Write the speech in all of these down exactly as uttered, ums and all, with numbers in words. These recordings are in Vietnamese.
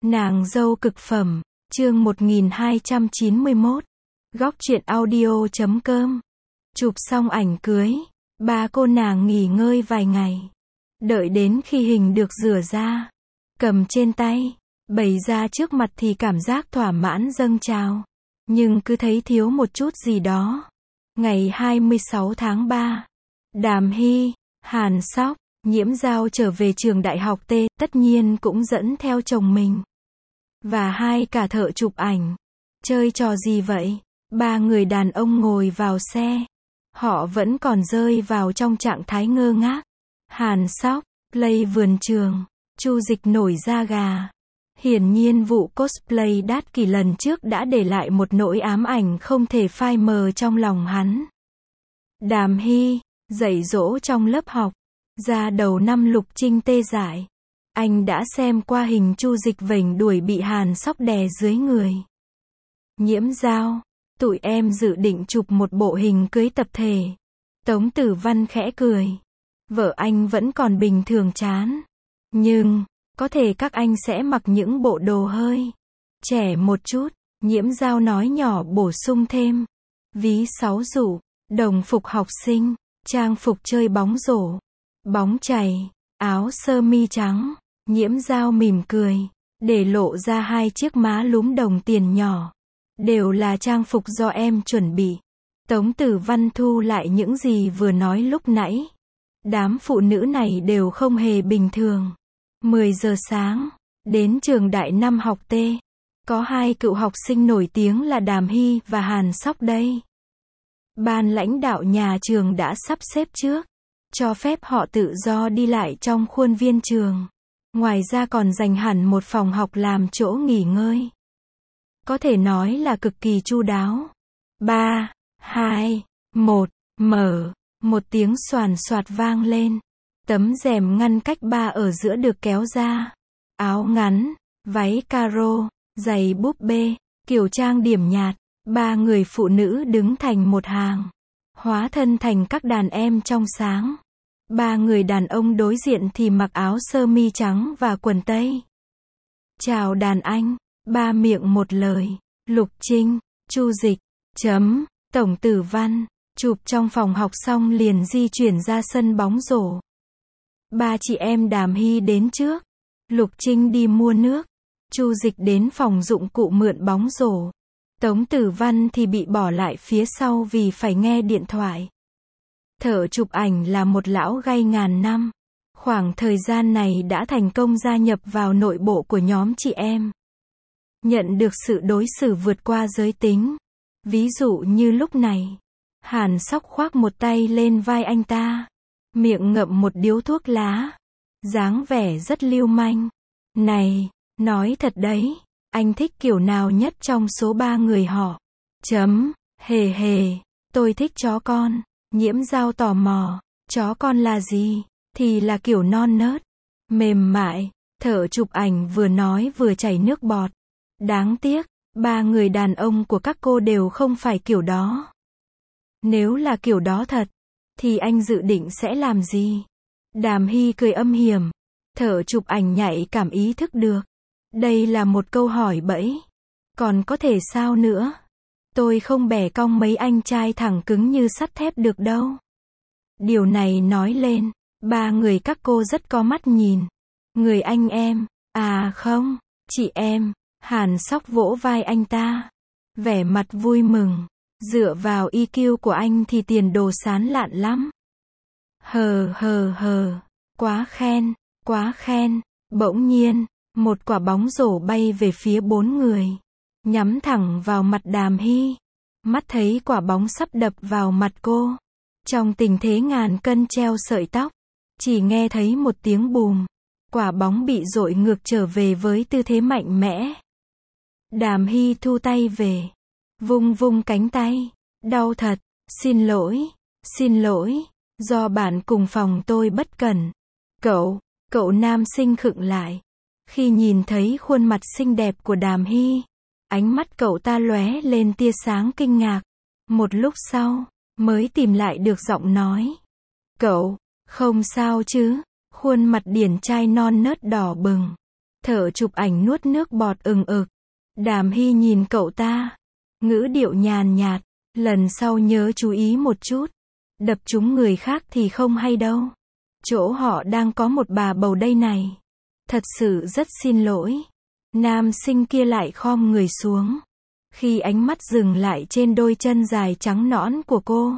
Nàng dâu cực phẩm, chương một nghìn hai trăm chín mươi mốt. Góc truyện audio chấm com. Chụp xong ảnh cưới, ba cô nàng nghỉ ngơi vài ngày. Đợi đến khi hình được rửa ra, cầm trên tay, bày ra trước mặt thì cảm giác thỏa mãn dâng trào. Nhưng cứ thấy thiếu một chút gì đó. Ngày hai mươi sáu tháng ba, Đàm Hy, Hàn Sóc, Nhiễm Giao trở về trường đại học T, tất nhiên cũng dẫn theo chồng mình. Và hai cả thợ chụp ảnh. Chơi trò gì vậy? Ba người đàn ông ngồi vào xe. Họ vẫn còn rơi vào trong trạng thái ngơ ngác. Hàn Sóc, play vườn trường. Chu Dịch nổi da gà. Hiển nhiên vụ cosplay đắt kỷ lần trước đã để lại một nỗi ám ảnh không thể phai mờ trong lòng hắn. Đàm Hy, dạy dỗ trong lớp học. Ra đầu năm Lục Trinh tê dại. Anh đã xem qua hình Chu Dịch vểnh đuổi bị Hàn Sóc đè dưới người. Nhiễm Giao, tụi em dự định chụp một bộ hình cưới tập thể. Tống Tử Văn khẽ cười. Vợ anh vẫn còn bình thường chán. Nhưng, có thể các anh sẽ mặc những bộ đồ hơi trẻ một chút. Nhiễm Giao nói nhỏ bổ sung thêm. Ví sáu rủ, đồng phục học sinh, trang phục chơi bóng rổ, bóng chày, áo sơ mi trắng. Nhiễm Giao mỉm cười, để lộ ra hai chiếc má lúm đồng tiền nhỏ. Đều là trang phục do em chuẩn bị. Tống Tử Văn thu lại những gì vừa nói lúc nãy. Đám phụ nữ này đều không hề bình thường. mười giờ sáng, đến trường đại năm học T. Có hai cựu học sinh nổi tiếng là Đàm Hy và Hàn Sóc đây. Ban lãnh đạo nhà trường đã sắp xếp trước, cho phép họ tự do đi lại trong khuôn viên trường. Ngoài ra còn dành hẳn một phòng học làm chỗ nghỉ ngơi. Có thể nói là cực kỳ chu đáo. ba, hai, một, mở. Một tiếng xoàn xoạt vang lên. Tấm rèm ngăn cách ba ở giữa được kéo ra. Áo ngắn, váy caro, giày búp bê, kiểu trang điểm nhạt. Ba người phụ nữ đứng thành một hàng. Hóa thân thành các đàn em trong sáng. Ba người đàn ông đối diện thì mặc áo sơ mi trắng và quần tây. Chào đàn anh. Ba miệng một lời. Lục Trinh, Chu Dịch, chấm, Tổng Tử Văn. Chụp trong phòng học xong liền di chuyển ra sân bóng rổ. Ba chị em Đàm Hy đến trước. Lục Trinh đi mua nước. Chu Dịch đến phòng dụng cụ mượn bóng rổ. Tống Tử Văn thì bị bỏ lại phía sau vì phải nghe điện thoại. Thợ chụp ảnh là một lão gay ngàn năm. Khoảng thời gian này đã thành công gia nhập vào nội bộ của nhóm chị em. Nhận được sự đối xử vượt qua giới tính. Ví dụ như lúc này, Hàn Sóc khoác một tay lên vai anh ta. Miệng ngậm một điếu thuốc lá. Dáng vẻ rất lưu manh. Này, nói thật đấy, anh thích kiểu nào nhất trong số ba người họ? Chấm, hề hề, tôi thích chó con. Nhiễm Giao tò mò, chó con là gì? Thì là kiểu non nớt, mềm mại. Thợ chụp ảnh vừa nói vừa chảy nước bọt. Đáng tiếc, ba người đàn ông của các cô đều không phải kiểu đó. Nếu là kiểu đó thật, thì anh dự định sẽ làm gì? Đàm Hy cười âm hiểm. Thợ chụp ảnh nhạy cảm ý thức được. Đây là một câu hỏi bẫy. Còn có thể sao nữa? Tôi không bẻ cong mấy anh trai thẳng cứng như sắt thép được đâu. Điều này nói lên, ba người các cô rất có mắt nhìn. Người anh em, à không, chị em. Hàn Sóc vỗ vai anh ta. Vẻ mặt vui mừng. Dựa vào i kiu của anh thì tiền đồ sán lạn lắm. Hờ hờ hờ. Quá khen, quá khen. Bỗng nhiên, một quả bóng rổ bay về phía bốn người. Nhắm thẳng vào mặt Đàm Hy. Mắt thấy quả bóng sắp đập vào mặt cô. Trong tình thế ngàn cân treo sợi tóc. Chỉ nghe thấy một tiếng bùm. Quả bóng bị dội ngược trở về với tư thế mạnh mẽ. Đàm Hy thu tay về. Vung vung cánh tay. Đau thật. Xin lỗi. Xin lỗi. Do bạn cùng phòng tôi bất cẩn. Cậu. Cậu nam sinh khựng lại. Khi nhìn thấy khuôn mặt xinh đẹp của Đàm Hy. Ánh mắt cậu ta lóe lên tia sáng kinh ngạc. Một lúc sau, mới tìm lại được giọng nói. Cậu, không sao chứ? Khuôn mặt điển trai non nớt đỏ bừng. Thợ chụp ảnh nuốt nước bọt ừng ực. Đàm Hy nhìn cậu ta. Ngữ điệu nhàn nhạt. Lần sau nhớ chú ý một chút. Đập trúng người khác thì không hay đâu. Chỗ họ đang có một bà bầu đây này. Thật sự rất xin lỗi. Nam sinh kia lại khom người xuống. Khi ánh mắt dừng lại trên đôi chân dài trắng nõn của cô.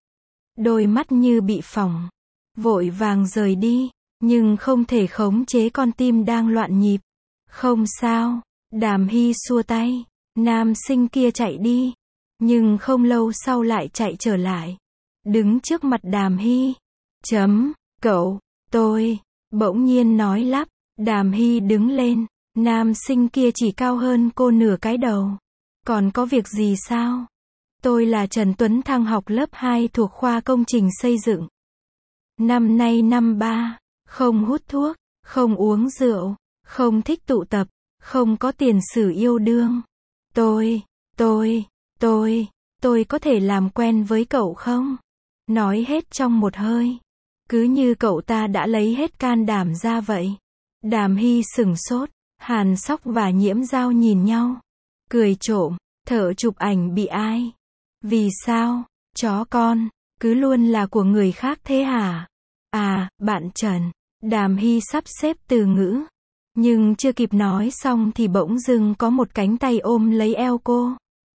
Đôi mắt như bị phỏng. Vội vàng rời đi. Nhưng không thể khống chế con tim đang loạn nhịp. Không sao. Đàm Hy xua tay. Nam sinh kia chạy đi. Nhưng không lâu sau lại chạy trở lại. Đứng trước mặt Đàm Hy. Chấm, cậu, tôi, bỗng nhiên nói lắp. Đàm Hy đứng lên. Nam sinh kia chỉ cao hơn cô nửa cái đầu. Còn có việc gì sao? Tôi là Trần Tuấn Thăng, học lớp hai thuộc khoa công trình xây dựng. Năm nay năm ba, không hút thuốc, không uống rượu, không thích tụ tập, không có tiền sử yêu đương. Tôi, tôi, tôi, tôi có thể làm quen với cậu không? Nói hết trong một hơi. Cứ như cậu ta đã lấy hết can đảm ra vậy. Đàm Hy sửng sốt. Hàn Sóc và Nhiễm Dao nhìn nhau. Cười trộm. Thợ chụp ảnh bị ai? Vì sao? Chó con. Cứ luôn là của người khác thế hả? À, bạn Trần. Đàm Hy sắp xếp từ ngữ. Nhưng chưa kịp nói xong thì bỗng dưng có một cánh tay ôm lấy eo cô.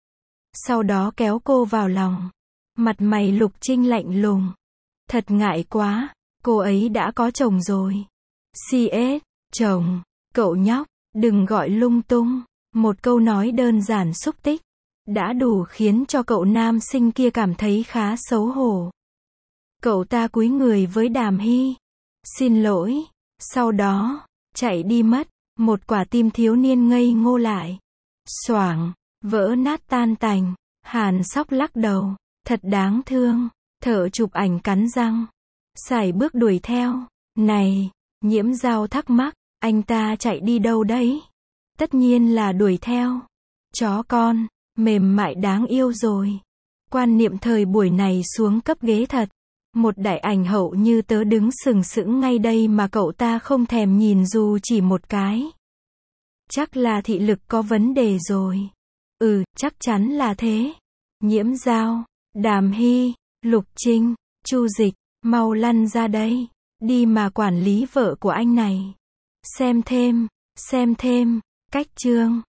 Sau đó kéo cô vào lòng. Mặt mày Lục Trinh lạnh lùng. Thật ngại quá. Cô ấy đã có chồng rồi. xê ét, chồng. Cậu nhóc, đừng gọi lung tung. Một câu nói đơn giản xúc tích. Đã đủ khiến cho cậu nam sinh kia cảm thấy khá xấu hổ. Cậu ta cúi người với Đàm Hy. Xin lỗi. Sau đó, chạy đi mất. Một quả tim thiếu niên ngây ngô lại. Xoảng, vỡ nát tan tành. Hàn Sóc lắc đầu. Thật đáng thương. Thợ chụp ảnh cắn răng. Sải bước đuổi theo. Này, Nhiễm Dao thắc mắc. Anh ta chạy đi đâu đấy? Tất nhiên là đuổi theo. Chó con, mềm mại đáng yêu rồi. Quan niệm thời buổi này xuống cấp ghế thật. Một đại ảnh hậu như tớ đứng sừng sững ngay đây mà cậu ta không thèm nhìn dù chỉ một cái. Chắc là thị lực có vấn đề rồi. Ừ, chắc chắn là thế. Nhiễm Dao, Đàm Hy, Lục Trinh, Chu Dịch, mau lăn ra đây. Đi mà quản lý vợ của anh này. Xem thêm, xem thêm, cách chương.